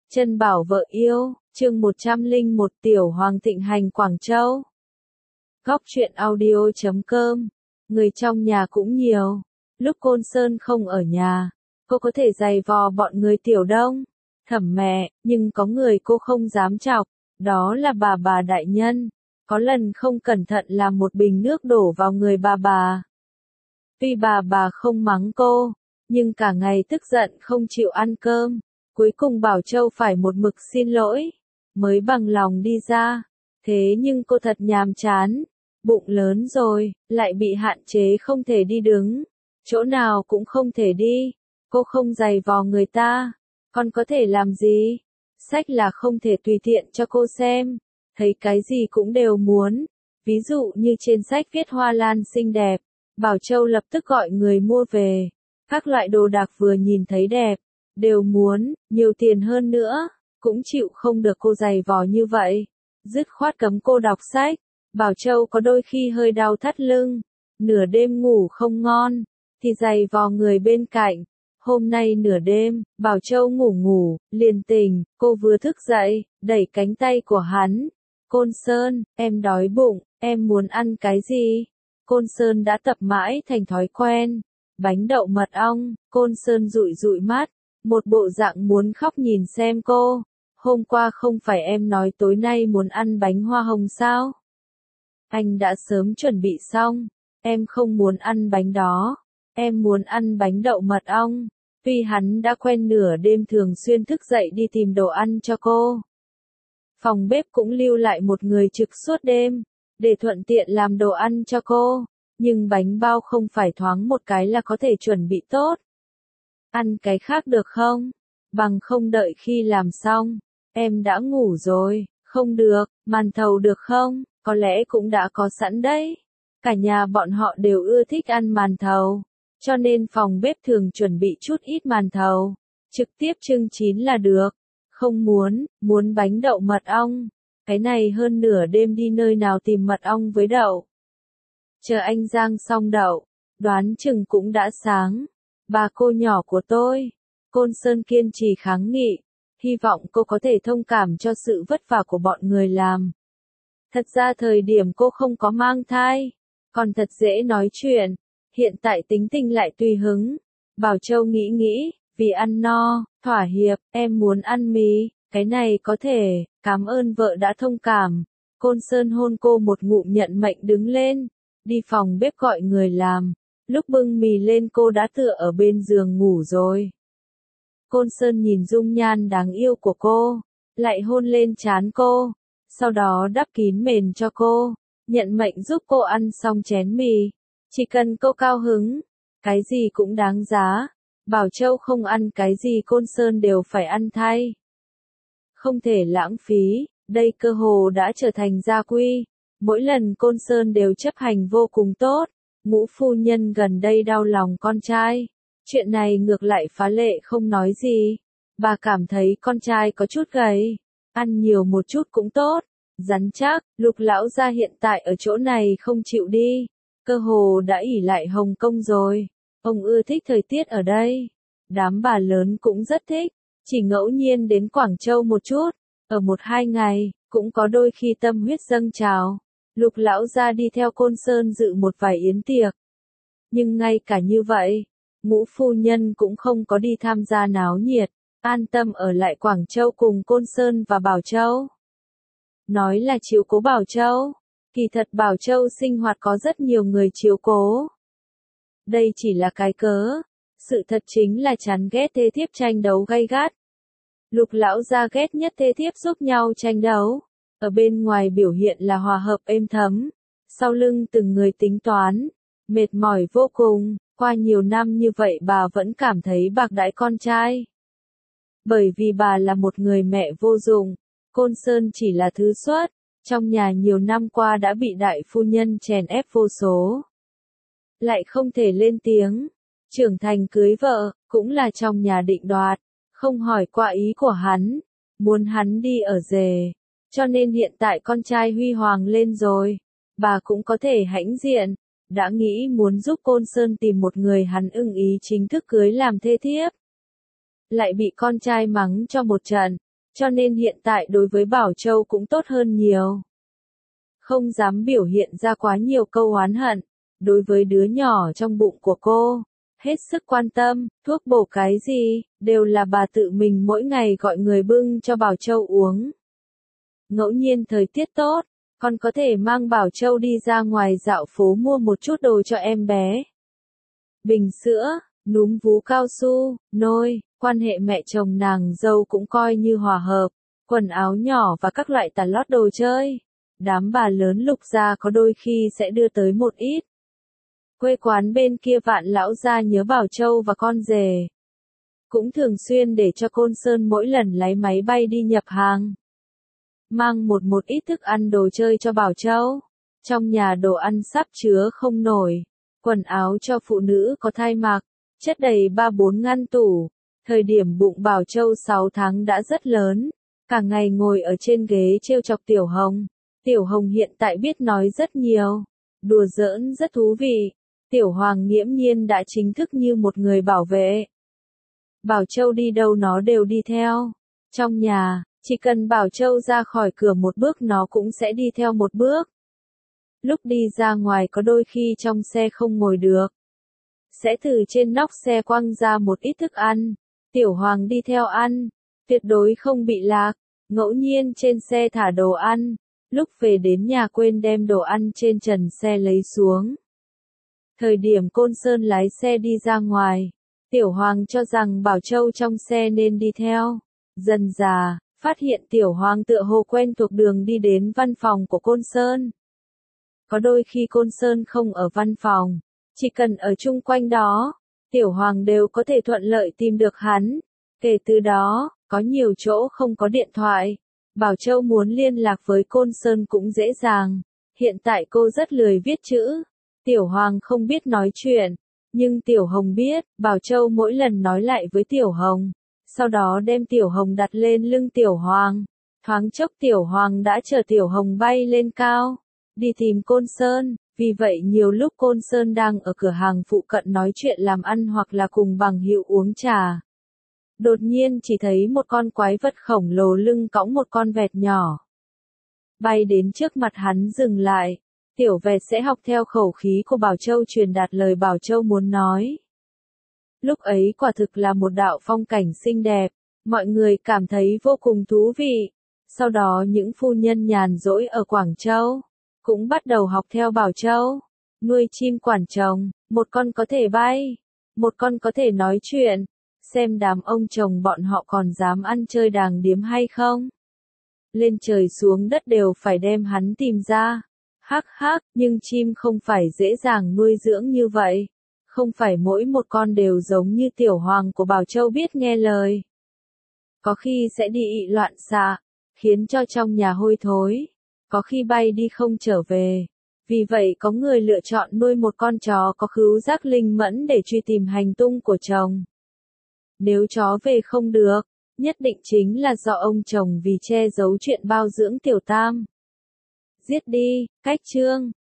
Chân bảo vợ yêu, chương 101 Tiểu Hoàng thịnh hành Quảng Châu. Góc truyện audio.com. Người trong nhà cũng nhiều. Lúc Côn Sơn không ở nhà, cô có thể giày vò bọn người Tiểu Đông, Thẩm mẹ, nhưng có người cô không dám chọc, đó là bà đại nhân. Có lần không cẩn thận làm một bình nước đổ vào người bà. Tuy bà không mắng cô, nhưng cả ngày tức giận không chịu ăn cơm. Cuối cùng Bảo Châu phải một mực xin lỗi, mới bằng lòng đi ra. Thế nhưng cô thật nhàm chán, bụng lớn rồi, lại bị hạn chế không thể đi đứng, chỗ nào cũng không thể đi. Cô không giày vò người ta, còn có thể làm gì? Sách là không thể tùy tiện cho cô xem, thấy cái gì cũng đều muốn. Ví dụ như trên sách viết hoa lan xinh đẹp, Bảo Châu lập tức gọi người mua về. Các loại đồ đạc vừa nhìn thấy đẹp, đều muốn, nhiều tiền hơn nữa, cũng chịu không được cô giày vò như vậy. Dứt khoát cấm cô đọc sách. Bảo Châu có đôi khi hơi đau thắt lưng, nửa đêm ngủ không ngon, thì giày vò người bên cạnh. Hôm nay nửa đêm, Bảo Châu ngủ, liền tỉnh, cô vừa thức dậy, đẩy cánh tay của hắn. Côn Sơn, em đói bụng, em muốn ăn cái gì? Côn Sơn đã tập mãi thành thói quen. Bánh đậu mật ong. Côn Sơn dụi mắt, một bộ dạng muốn khóc nhìn xem cô. Hôm qua không phải em nói tối nay muốn ăn bánh hoa hồng sao? Anh đã sớm chuẩn bị xong, em không muốn ăn bánh đó, em muốn ăn bánh đậu mật ong. Tuy hắn đã quen nửa đêm thường xuyên thức dậy đi tìm đồ ăn cho cô. Phòng bếp cũng lưu lại một người trực suốt đêm, để thuận tiện làm đồ ăn cho cô, nhưng bánh bao không phải thoáng một cái là có thể chuẩn bị tốt. Ăn cái khác được không? Bằng không đợi khi làm xong, em đã ngủ rồi. Không được. Màn thầu được không? Có lẽ cũng đã có sẵn đấy. Cả nhà bọn họ đều ưa thích ăn màn thầu, cho nên phòng bếp thường chuẩn bị chút ít màn thầu, trực tiếp chưng chín là được. Không muốn bánh đậu mật ong. Cái này hơn nửa đêm đi nơi nào tìm mật ong với đậu. Chờ anh rang xong đậu, đoán chừng cũng đã sáng. Bà cô nhỏ của tôi, Côn Sơn kiên trì kháng nghị, hy vọng cô có thể thông cảm cho sự vất vả của bọn người làm. Thật ra thời điểm cô không có mang thai, còn thật dễ nói chuyện, hiện tại tính tình lại tùy hứng. Bảo Châu nghĩ, vì ăn no, thỏa hiệp, em muốn ăn mì, cái này có thể, cảm ơn vợ đã thông cảm. Côn Sơn hôn cô một ngụm nhận mệnh đứng lên, đi phòng bếp gọi người làm. Lúc bưng mì lên cô đã tựa ở bên giường ngủ rồi. Côn Sơn nhìn dung nhan đáng yêu của cô, lại hôn lên trán cô, sau đó đắp kín mền cho cô, nhận mệnh giúp cô ăn xong chén mì. Chỉ cần cô cao hứng, cái gì cũng đáng giá. Bảo Châu không ăn cái gì Côn Sơn đều phải ăn thay. Không thể lãng phí, đây cơ hồ đã trở thành gia quy. Mỗi lần Côn Sơn đều chấp hành vô cùng tốt. Ngũ phu nhân gần đây đau lòng con trai. Chuyện này ngược lại phá lệ không nói gì. Bà cảm thấy con trai có chút gầy, ăn nhiều một chút cũng tốt, rắn chắc. Lục lão gia hiện tại ở chỗ này không chịu đi, cơ hồ đã ỷ lại Hồng Kông rồi. Ông ưa thích thời tiết ở đây, đám bà lớn cũng rất thích, chỉ ngẫu nhiên đến Quảng Châu một chút, ở 1-2 ngày, cũng có đôi khi tâm huyết dâng trào. Lục lão gia đi theo Côn Sơn dự một vài yến tiệc. Nhưng ngay cả như vậy, Ngũ phu nhân cũng không có đi tham gia náo nhiệt, an tâm ở lại Quảng Châu cùng Côn Sơn và Bảo Châu. Nói là chiếu cố Bảo Châu, kỳ thật Bảo Châu sinh hoạt có rất nhiều người chiếu cố. Đây chỉ là cái cớ, sự thật chính là chán ghét thê thiếp tranh đấu gay gắt. Lục lão gia ghét nhất thê thiếp giúp nhau tranh đấu, ở bên ngoài biểu hiện là hòa hợp êm thấm, sau lưng từng người tính toán, mệt mỏi vô cùng. Qua nhiều năm như vậy bà vẫn cảm thấy bạc đãi con trai. Bởi vì bà là một người mẹ vô dụng, Côn Sơn chỉ là thứ xuất, trong nhà nhiều năm qua đã bị đại phu nhân chèn ép vô số. Lại không thể lên tiếng, trưởng thành cưới vợ, cũng là trong nhà định đoạt, không hỏi qua ý của hắn, muốn hắn đi ở rể. Cho nên hiện tại con trai huy hoàng lên rồi, bà cũng có thể hãnh diện. Đã nghĩ muốn giúp Côn Sơn tìm một người hắn ưng ý chính thức cưới làm thê thiếp. Lại bị con trai mắng cho một trận, Cho nên hiện tại đối với Bảo Châu cũng tốt hơn nhiều. Không dám biểu hiện ra quá nhiều câu oán hận. Đối với đứa nhỏ trong bụng của cô, hết sức quan tâm, thuốc bổ cái gì, đều là bà tự mình mỗi ngày gọi người bưng cho Bảo Châu uống. Ngẫu nhiên thời tiết tốt, còn có thể mang Bảo Châu đi ra ngoài dạo phố mua một chút đồ cho em bé. Bình sữa, núm vú cao su, nôi, quan hệ mẹ chồng nàng dâu cũng coi như hòa hợp, quần áo nhỏ và các loại tà lót đồ chơi. Đám bà lớn Lục gia có đôi khi sẽ đưa tới một ít. Quê quán bên kia Vạn lão gia nhớ Bảo Châu và con rể. Cũng thường xuyên để cho Côn Sơn mỗi lần lái máy bay đi nhập hàng. Mang một ít thức ăn đồ chơi cho Bảo Châu. Trong nhà đồ ăn sắp chứa không nổi. Quần áo cho phụ nữ có thai mặc, chất đầy 3-4 ngăn tủ. Thời điểm bụng Bảo Châu 6 tháng đã rất lớn. Cả ngày ngồi ở trên ghế trêu chọc Tiểu Hồng. Tiểu Hồng hiện tại biết nói rất nhiều. Đùa giỡn rất thú vị. Tiểu Hoàng nghiễm nhiên đã chính thức như một người bảo vệ. Bảo Châu đi đâu nó đều đi theo. Trong nhà, chỉ cần Bảo Châu ra khỏi cửa một bước nó cũng sẽ đi theo một bước. Lúc đi ra ngoài có đôi khi trong xe không ngồi được. Sẽ từ trên nóc xe quăng ra một ít thức ăn. Tiểu Hoàng đi theo ăn. Tuyệt đối không bị lạc. Ngẫu nhiên trên xe thả đồ ăn. Lúc về đến nhà quên đem đồ ăn trên trần xe lấy xuống. Thời điểm Côn Sơn lái xe đi ra ngoài, Tiểu Hoàng cho rằng Bảo Châu trong xe nên đi theo. Dần dà, phát hiện Tiểu Hoàng tựa hồ quen thuộc đường đi đến văn phòng của Côn Sơn. Có đôi khi Côn Sơn không ở văn phòng, chỉ cần ở chung quanh đó, Tiểu Hoàng đều có thể thuận lợi tìm được hắn. Kể từ đó, có nhiều chỗ không có điện thoại. Bảo Châu muốn liên lạc với Côn Sơn cũng dễ dàng. Hiện tại cô rất lười viết chữ. Tiểu Hoàng không biết nói chuyện. Nhưng Tiểu Hồng biết, Bảo Châu mỗi lần nói lại với Tiểu Hồng. Sau đó đem Tiểu Hồng đặt lên lưng Tiểu Hoàng. Thoáng chốc Tiểu Hoàng đã chở Tiểu Hồng bay lên cao. Đi tìm Côn Sơn. Vì vậy nhiều lúc Côn Sơn đang ở cửa hàng phụ cận nói chuyện làm ăn hoặc là cùng bằng hữu uống trà. Đột nhiên chỉ thấy một con quái vật khổng lồ lưng cõng một con vẹt nhỏ. Bay đến trước mặt hắn dừng lại. Tiểu vẹt sẽ học theo khẩu khí của Bảo Châu truyền đạt lời Bảo Châu muốn nói. Lúc ấy quả thực là một đạo phong cảnh xinh đẹp. Mọi người cảm thấy vô cùng thú vị. Sau đó những phu nhân nhàn rỗi ở Quảng Châu cũng bắt đầu học theo Bảo Châu. Nuôi chim quản trồng, một con có thể bay, một con có thể nói chuyện. Xem đám ông chồng bọn họ còn dám ăn chơi đàng điếm hay không. Lên trời xuống đất đều phải đem hắn tìm ra. Hắc hắc, nhưng chim không phải dễ dàng nuôi dưỡng như vậy. Không phải mỗi một con đều giống như Tiểu Hoàng của Bảo Châu biết nghe lời. Có khi sẽ đi ị loạn xạ, khiến cho trong nhà hôi thối. Có khi bay đi không trở về. Vì vậy có người lựa chọn nuôi một con chó có khứu giác linh mẫn để truy tìm hành tung của chồng. Nếu chó về không được, nhất định chính là do ông chồng vì che giấu chuyện bao dưỡng Tiểu Tam. Giết đi, cách chương.